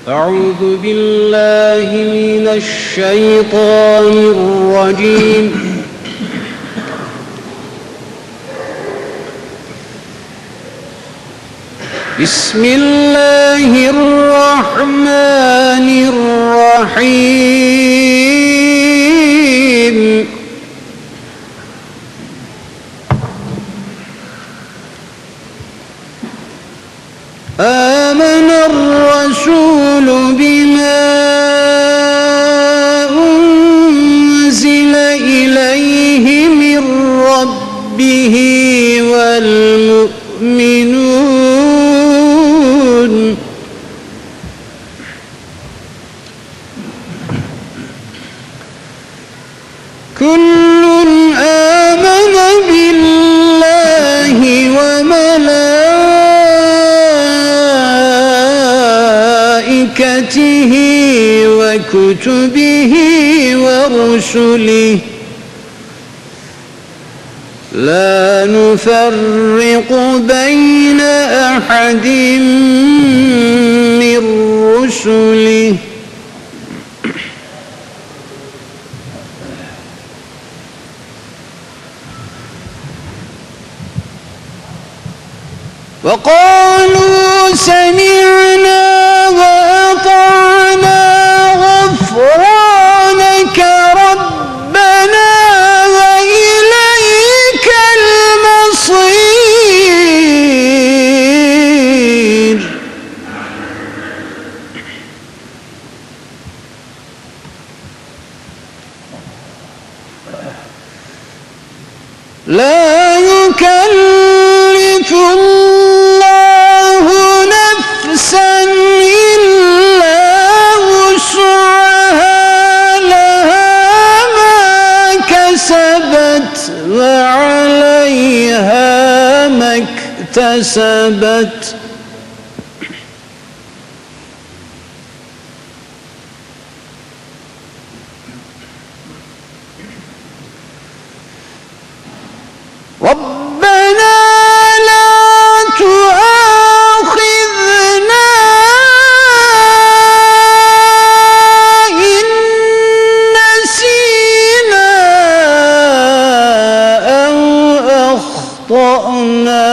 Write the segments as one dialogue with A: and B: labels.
A: أعوذ بالله من الشيطان الرجيم. بسم الله الرحمن الرحيم. آمن الرسول بما أنزل إليه من ربه والمؤمنون كل آمن بالله وملائكته وكتبه ورسله لا نفرق بين أحد من رسله وقالوا سمعنا وأطعنا غفرانك ربنا وإليك المصير. لا يكلف الله نفسا إلا وسعها لها ما كسبت وعليها ما اكتسبت ربنا لا تؤاخذنا إن نسينا أو أخطأنا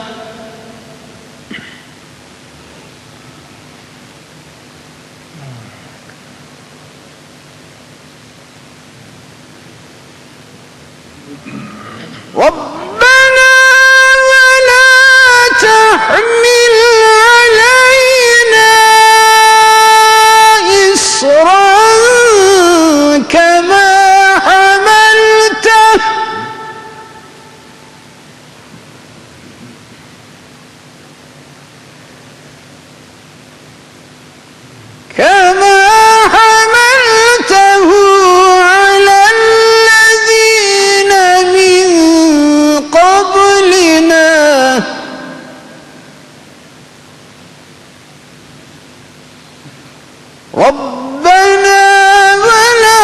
A: ربنا ولا تحمل علينا إصرا كما حملته على الذين من قبلنا ربنا ولا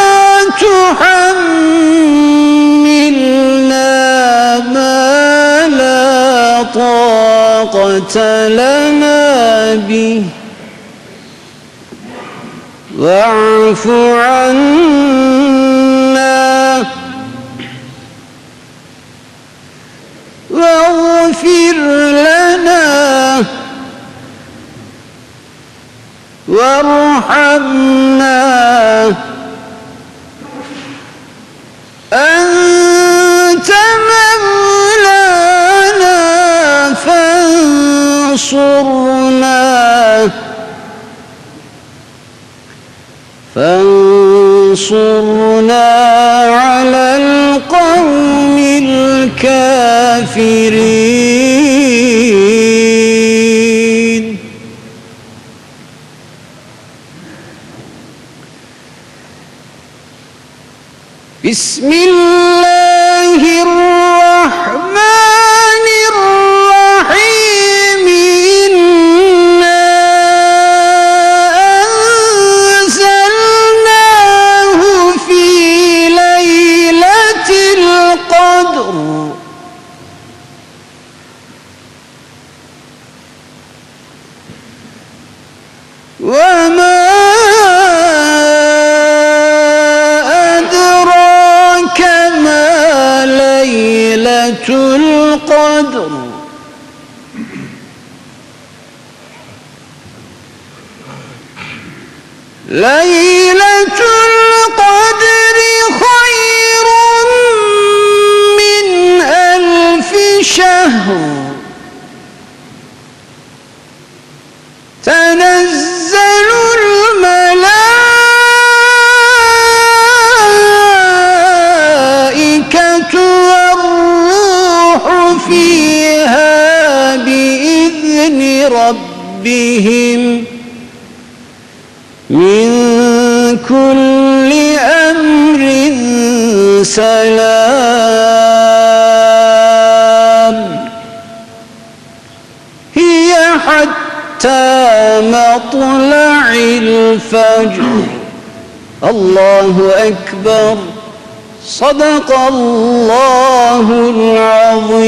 A: تحملنا ما لا طاقة لنا به واعف عنا واغفر لنا وارحمنا أنت مولانا فانصرنا على القوم الكافرين. بسم الله الرحمن الرحيم. إنا أنزلناه في ليلة القدر وما ليلة القدر خير من 1000 شهر تنزل الملائكة والروح فيها بإذن ربهم من كل أمر سلام هي حتى مطلع الفجر. الله أكبر. صدق الله العظيم.